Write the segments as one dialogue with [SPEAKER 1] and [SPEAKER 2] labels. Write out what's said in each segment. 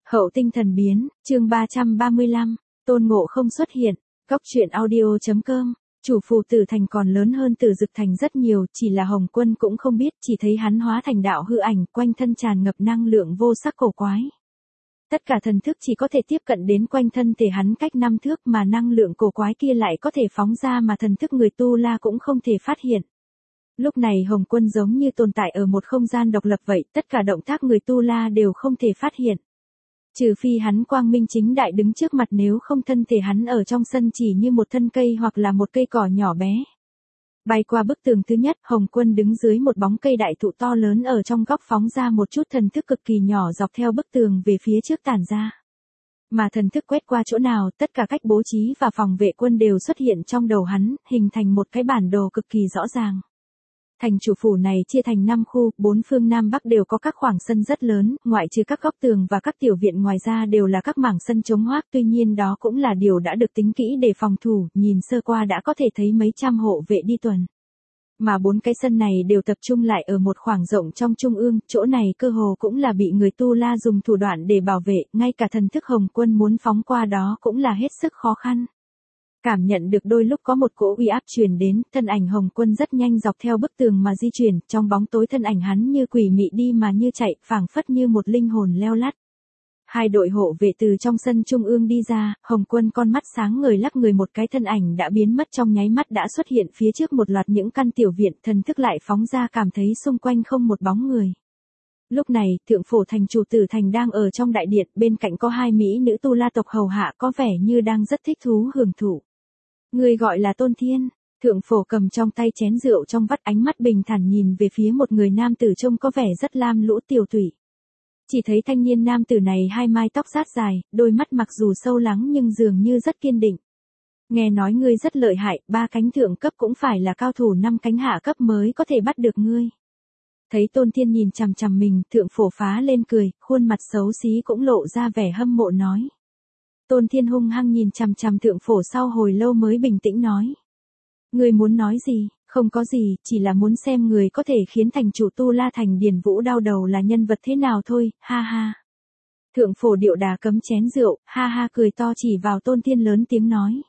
[SPEAKER 1] Hậu tinh thần biến, chương 335, Tôn Ngộ Không xuất hiện, góc truyện audio.com, chủ phù Tử Thành còn lớn hơn Tử Dực Thành rất nhiều, chỉ là Hồng Quân cũng không biết, chỉ thấy hắn hóa thành đạo hư ảnh, quanh thân tràn ngập năng lượng vô sắc cổ quái. Tất cả thần thức chỉ có thể tiếp cận đến quanh thân thể hắn cách 5 thước mà năng lượng cổ quái kia lại có thể phóng ra mà thần thức người Tu La cũng không thể phát hiện. Lúc này Hồng Quân giống như tồn tại ở một không gian độc lập vậy, tất cả động tác người Tu La đều không thể phát hiện. Trừ phi hắn quang minh chính đại đứng trước mặt, nếu không thân thể hắn ở trong sân chỉ như một thân cây hoặc là một cây cỏ nhỏ bé. Bay qua bức tường thứ nhất, Hồng Quân đứng dưới một bóng cây đại thụ to lớn ở trong góc, phóng ra một chút thần thức cực kỳ nhỏ dọc theo bức tường về phía trước tản ra. Mà thần thức quét qua chỗ nào, tất cả cách bố trí và phòng vệ quân đều xuất hiện trong đầu hắn, hình thành một cái bản đồ cực kỳ rõ ràng. Thành chủ phủ này chia thành 5 khu, 4 phương Nam Bắc đều có các khoảng sân rất lớn, ngoại trừ các góc tường và các tiểu viện, ngoài ra đều là các mảng sân trống hoác, tuy nhiên đó cũng là điều đã được tính kỹ để phòng thủ, nhìn sơ qua đã có thể thấy mấy trăm hộ vệ đi tuần. Mà 4 cái sân này đều tập trung lại ở một khoảng rộng trong trung ương, chỗ này cơ hồ cũng là bị người Tu La dùng thủ đoạn để bảo vệ, ngay cả thần thức Hồng Quân muốn phóng qua đó cũng là hết sức khó khăn. Cảm nhận được đôi lúc có một cỗ uy áp truyền đến, thân ảnh Hồng Quân rất nhanh dọc theo bức tường mà di chuyển, trong bóng tối thân ảnh hắn như quỷ mị đi mà như chạy, phảng phất như một linh hồn leo lắt. 2 đội hộ vệ từ trong sân trung ương đi ra, Hồng Quân con mắt sáng ngời lắc người, một cái thân ảnh đã biến mất trong nháy mắt đã xuất hiện phía trước một loạt những căn tiểu viện, thần thức lại phóng ra, cảm thấy xung quanh không một bóng người. Lúc này, thượng phổ thành chủ Tử Thành đang ở trong đại điện, bên cạnh có 2 mỹ nữ Tu La tộc hầu hạ, có vẻ như đang rất thích thú hưởng thụ. Người gọi là Tôn Thiên. Thượng phổ cầm trong tay chén rượu trong vắt, ánh mắt bình thản nhìn về phía một người nam tử trông có vẻ rất lam lũ tiểu thủy. Chỉ thấy thanh niên nam tử này 2 mái tóc rát dài, đôi mắt mặc dù sâu lắng nhưng dường như rất kiên định. Nghe nói ngươi rất lợi hại, 3 cánh thượng cấp cũng phải là cao thủ 5 cánh hạ cấp mới có thể bắt được ngươi. Thấy Tôn Thiên nhìn chằm chằm mình, thượng phổ phá lên cười, khuôn mặt xấu xí cũng lộ ra vẻ hâm mộ nói. Tôn Thiên hung hăng nhìn chằm chằm thượng phổ, sau hồi lâu mới bình tĩnh nói. Người muốn nói gì? Không có gì, chỉ là muốn xem người có thể khiến thành chủ Tu La Thành Điền Vũ đau đầu là nhân vật thế nào thôi, ha ha. Thượng phổ điệu đà cấm chén rượu, ha ha cười to chỉ vào Tôn Thiên lớn tiếng nói.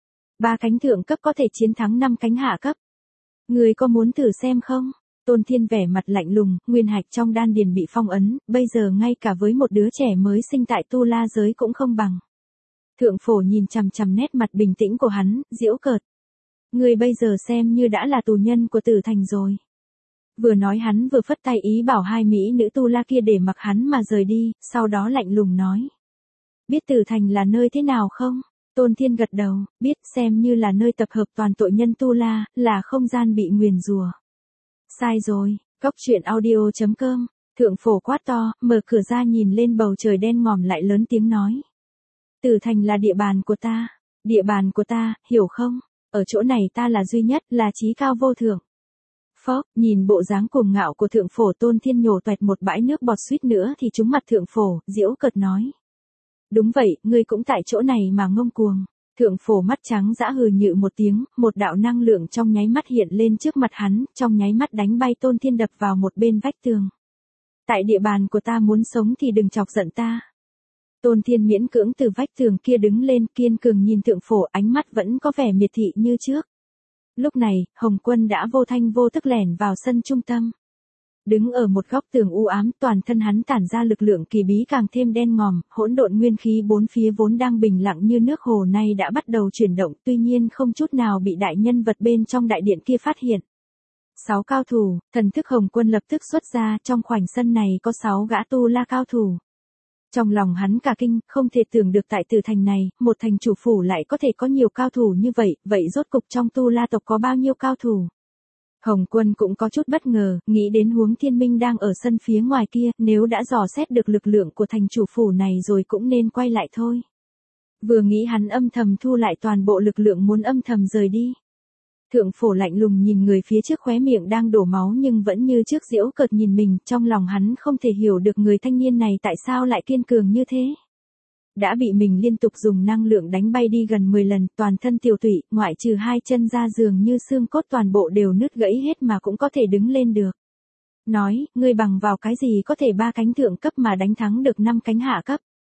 [SPEAKER 1] 3 cánh thượng cấp có thể chiến thắng 5 cánh hạ cấp. Người có muốn thử xem không? Tôn Thiên vẻ mặt lạnh lùng, nguyên hạch trong đan điền bị phong ấn, bây giờ ngay cả với một đứa trẻ mới sinh tại Tu La giới cũng không bằng. Thượng phổ nhìn chằm chằm nét mặt bình tĩnh của hắn, giễu cợt. Người bây giờ xem như đã là tù nhân của Tử Thành rồi. Vừa nói hắn vừa phất tay ý bảo 2 mỹ nữ Tu La kia để mặc hắn mà rời đi, sau đó lạnh lùng nói. Biết Tử Thành là nơi thế nào không? Tôn Thiên gật đầu, biết, xem như là nơi tập hợp toàn tội nhân Tu La, là không gian bị nguyền rủa. Sai rồi, góc truyện audio.com, thượng phổ quát to, mở cửa ra nhìn lên bầu trời đen ngòm lại lớn tiếng nói. Tử Thành là địa bàn của ta, hiểu không? Ở chỗ này ta là duy nhất, là chí cao vô thượng. Phốc, nhìn bộ dáng cuồng ngạo của thượng phổ, Tôn Thiên nhổ toẹt một bãi nước bọt, suýt nữa thì trúng mặt thượng phổ, giễu cợt nói. Đúng vậy, ngươi cũng tại chỗ này mà ngông cuồng. Thượng phổ mắt trắng dã hừ nhự một tiếng, một đạo năng lượng trong nháy mắt hiện lên trước mặt hắn, trong nháy mắt đánh bay Tôn Thiên đập vào một bên vách tường. Tại địa bàn của ta muốn sống thì đừng chọc giận ta. Tôn Thiên miễn cưỡng từ vách tường kia đứng lên, kiên cường nhìn thượng phổ, ánh mắt vẫn có vẻ miệt thị như trước. Lúc này, Hồng Quân đã vô thanh vô tức lẻn vào sân trung tâm. Đứng ở một góc tường u ám, toàn thân hắn tản ra lực lượng kỳ bí càng thêm đen ngòm, hỗn độn nguyên khí bốn phía vốn đang bình lặng như nước hồ nay đã bắt đầu chuyển động, tuy nhiên không chút nào bị đại nhân vật bên trong đại điện kia phát hiện. 6 cao thủ, thần thức Hồng Quân lập tức xuất ra, trong khoảnh sân này có 6 gã Tu La cao thủ. Trong lòng hắn cả kinh, không thể tưởng được tại Tử Thành này, một thành chủ phủ lại có thể có nhiều cao thủ như vậy, vậy rốt cục trong Tu La tộc có bao nhiêu cao thủ? Hồng Quân cũng có chút bất ngờ, nghĩ đến Huống Thiên Minh đang ở sân phía ngoài kia, nếu đã dò xét được lực lượng của thành chủ phủ này rồi cũng nên quay lại thôi. Vừa nghĩ hắn âm thầm thu lại toàn bộ lực lượng muốn âm thầm rời đi. Thượng phổ lạnh lùng nhìn người phía trước, khóe miệng đang đổ máu nhưng vẫn như trước giễu cợt nhìn mình, trong lòng hắn không thể hiểu được người thanh niên này tại sao lại kiên cường như thế. Đã bị mình liên tục dùng năng lượng đánh bay đi gần 10 lần, toàn thân tiểu tụy, ngoại trừ 2 chân ra dường như xương cốt toàn bộ đều nứt gãy hết mà cũng có thể đứng lên được. Nói, ngươi bằng vào cái gì có thể 3 cánh thượng cấp mà đánh thắng được 5 cánh hạ cấp?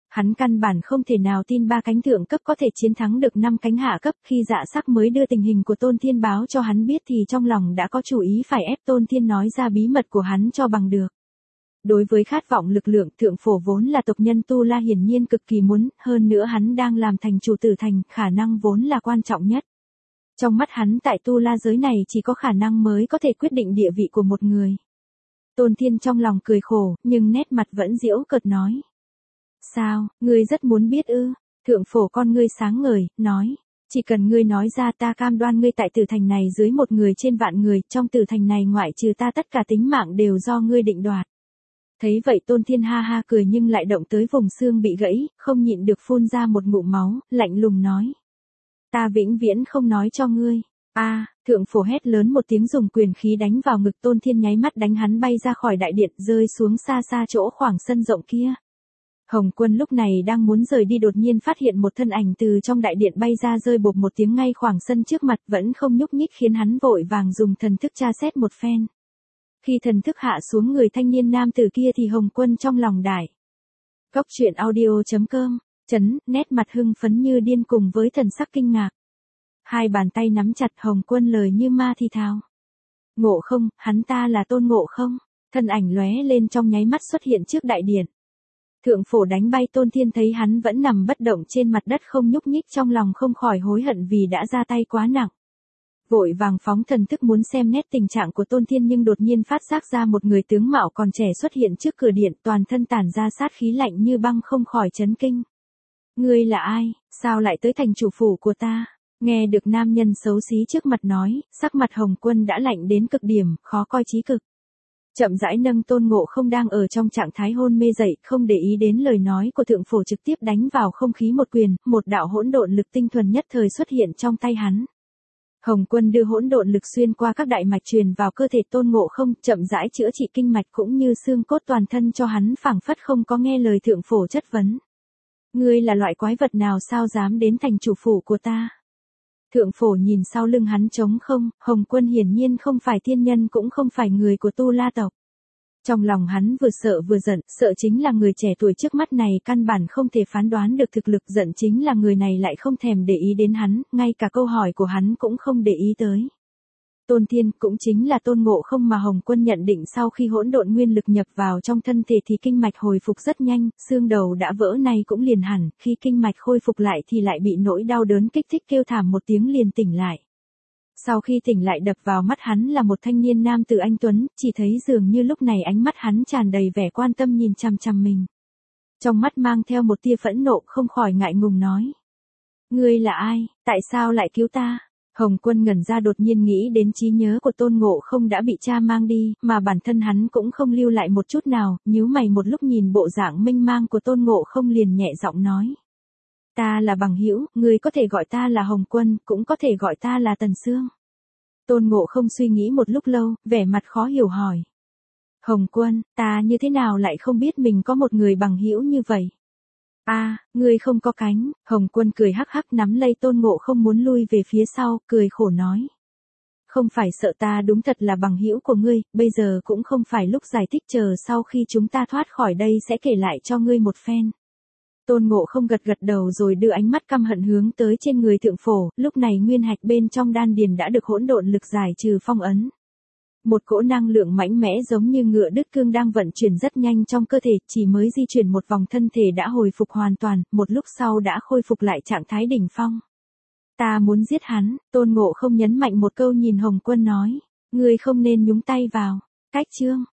[SPEAKER 1] Hắn căn bản không thể nào tin 3 cánh thượng cấp có thể chiến thắng được 5 cánh hạ cấp. Khi Dạ Sắc mới đưa tình hình của Tôn Thiên báo cho hắn biết thì trong lòng đã có chủ ý phải ép Tôn Thiên nói ra bí mật của hắn cho bằng được. Đối với khát vọng lực lượng, thượng phổ vốn là tộc nhân Tu La hiển nhiên cực kỳ muốn, hơn nữa hắn đang làm thành chủ tử thành, khả năng vốn là quan trọng nhất. Trong mắt hắn tại Tu La giới này chỉ có khả năng mới có thể quyết định địa vị của một người. Tôn Thiên trong lòng cười khổ, nhưng nét mặt vẫn giễu cợt nói. Sao, ngươi rất muốn biết ư? Thượng phổ con ngươi sáng ngời, nói. Chỉ cần ngươi nói ra ta cam đoan ngươi tại tử thành này dưới 1 người trên vạn người, trong tử thành này ngoại trừ ta tất cả tính mạng đều do ngươi định đoạt. Thấy vậy Tôn Thiên ha ha cười nhưng lại động tới vùng xương bị gãy, không nhịn được phun ra một ngụm máu, lạnh lùng nói. Ta vĩnh viễn không nói cho ngươi. Thượng phổ hét lớn một tiếng dùng quyền khí đánh vào ngực Tôn Thiên nháy mắt đánh hắn bay ra khỏi đại điện rơi xuống xa xa chỗ khoảng sân rộng kia. Hồng Quân lúc này đang muốn rời đi đột nhiên phát hiện một thân ảnh từ trong đại điện bay ra rơi bộp một tiếng ngay khoảng sân trước mặt vẫn không nhúc nhích khiến hắn vội vàng dùng thần thức tra xét một phen. Khi thần thức hạ xuống người thanh niên nam tử kia thì Hồng Quân trong lòng đại. Góc truyện audio.com, nét mặt hưng phấn như điên cùng với thần sắc kinh ngạc. Hai bàn tay nắm chặt Hồng Quân lời như ma thì thào. Ngộ Không, hắn ta là Tôn Ngộ Không. Thân ảnh lóe lên trong nháy mắt xuất hiện trước đại điện. Thượng phổ đánh bay Tôn Thiên thấy hắn vẫn nằm bất động trên mặt đất không nhúc nhích trong lòng không khỏi hối hận vì đã ra tay quá nặng. Vội vàng phóng thần thức muốn xem nét tình trạng của Tôn Thiên nhưng đột nhiên phát giác ra một người tướng mạo còn trẻ xuất hiện trước cửa điện toàn thân tản ra sát khí lạnh như băng không khỏi chấn kinh. Ngươi là ai, sao lại tới thành chủ phủ của ta? Nghe được nam nhân xấu xí trước mặt nói, sắc mặt Hồng Quân đã lạnh đến cực điểm, khó coi chí cực. Chậm rãi nâng Tôn Ngộ Không đang ở trong trạng thái hôn mê dậy, không để ý đến lời nói của thượng phổ trực tiếp đánh vào không khí một quyền, một đạo hỗn độn lực tinh thuần nhất thời xuất hiện trong tay hắn. Hồng Quân đưa hỗn độn lực xuyên qua các đại mạch truyền vào cơ thể Tôn Ngộ Không, chậm rãi chữa trị kinh mạch cũng như xương cốt toàn thân cho hắn phảng phất không có nghe lời thượng phổ chất vấn. Ngươi là loại quái vật nào sao dám đến thành chủ phủ của ta? Thượng phổ nhìn sau lưng hắn trống không, Hồng Quân hiển nhiên không phải thiên nhân cũng không phải người của Tu La tộc. Trong lòng hắn vừa sợ vừa giận, sợ chính là người trẻ tuổi trước mắt này căn bản không thể phán đoán được thực lực, giận chính là người này lại không thèm để ý đến hắn, ngay cả câu hỏi của hắn cũng không để ý tới. Tôn Thiên cũng chính là Tôn Ngộ Không mà Hồng Quân nhận định sau khi hỗn độn nguyên lực nhập vào trong thân thể thì kinh mạch hồi phục rất nhanh, xương đầu đã vỡ này cũng liền hẳn, khi kinh mạch khôi phục lại thì lại bị nỗi đau đớn kích thích kêu thảm một tiếng liền tỉnh lại. Sau khi tỉnh lại đập vào mắt hắn là một thanh niên nam tử anh tuấn, chỉ thấy dường như lúc này ánh mắt hắn tràn đầy vẻ quan tâm nhìn chằm chằm mình. Trong mắt mang theo một tia phẫn nộ không khỏi ngại ngùng nói. Ngươi là ai, tại sao lại cứu ta? Hồng Quân ngẩn ra đột nhiên nghĩ đến trí nhớ của Tôn Ngộ Không đã bị cha mang đi, mà bản thân hắn cũng không lưu lại một chút nào, nhíu mày một lúc nhìn bộ dạng mênh mang của Tôn Ngộ Không liền nhẹ giọng nói. Ta là bằng hữu, ngươi có thể gọi ta là Hồng Quân, cũng có thể gọi ta là Tần Sương. Tôn Ngộ Không suy nghĩ một lúc lâu, vẻ mặt khó hiểu hỏi. Hồng Quân, ta như thế nào lại không biết mình có một người bằng hữu như vậy? Ngươi không có cánh. Hồng Quân cười hắc hắc nắm lấy Tôn Ngộ Không muốn lui về phía sau, cười khổ nói. Không phải sợ ta đúng thật là bằng hữu của ngươi, bây giờ cũng không phải lúc giải thích, chờ sau khi chúng ta thoát khỏi đây sẽ kể lại cho ngươi một phen. Tôn Ngộ Không gật gật đầu rồi đưa ánh mắt căm hận hướng tới trên người thượng phổ, lúc này nguyên hạch bên trong đan điền đã được hỗn độn lực giải trừ phong ấn. Một cỗ năng lượng mạnh mẽ giống như ngựa đứt cương đang vận chuyển rất nhanh trong cơ thể, chỉ mới di chuyển một vòng thân thể đã hồi phục hoàn toàn, một lúc sau đã khôi phục lại trạng thái đỉnh phong. Ta muốn giết hắn, Tôn Ngộ Không nhấn mạnh một câu nhìn Hồng Quân nói. Ngươi không nên nhúng tay vào. Cách chương.